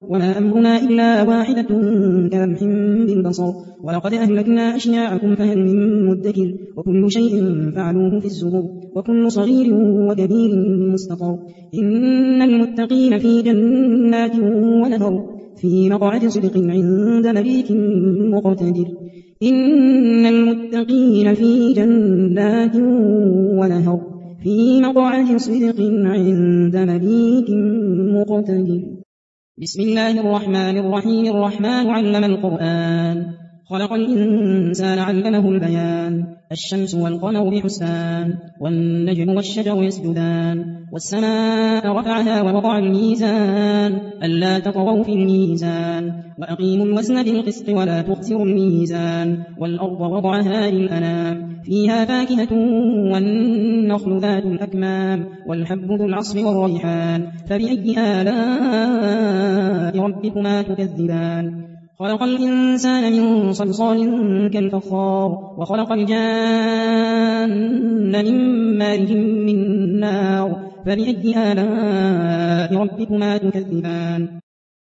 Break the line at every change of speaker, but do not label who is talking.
وما أمرنا إلا واحدة كلمح بالبصر ولقد أهلكنا أشياعكم فهل من مدكر وكل شيء فعلوه في الزبر وكل صغير وكبير مستقر إن المتقين في جنات ونهر في مقعد صدق عند مليك مقتدر إن المتقين في جنات ونهر في مقعد صدق عند مليك مقتدر بسم الله الرحمن الرحيم الرحمن علم القرآن خلق الإنسان علمه البيان الشمس والقمر بحسبان والنجم والشجر يسجدان والسماء رفعها ووضع الميزان ألا تطغوا في الميزان وأقيموا الوزن بالقسط ولا تخسروا الميزان والأرض وضعها للأنام فيها فاكهة والنخل ذات الأكمام والحب ذو العصف والريحان فبأي آلاء ربكما تكذبان خلق الإنسان من صلصال كالفخار وخلق الجان من مارج من نار فبأي آلاء ربكما تكذبان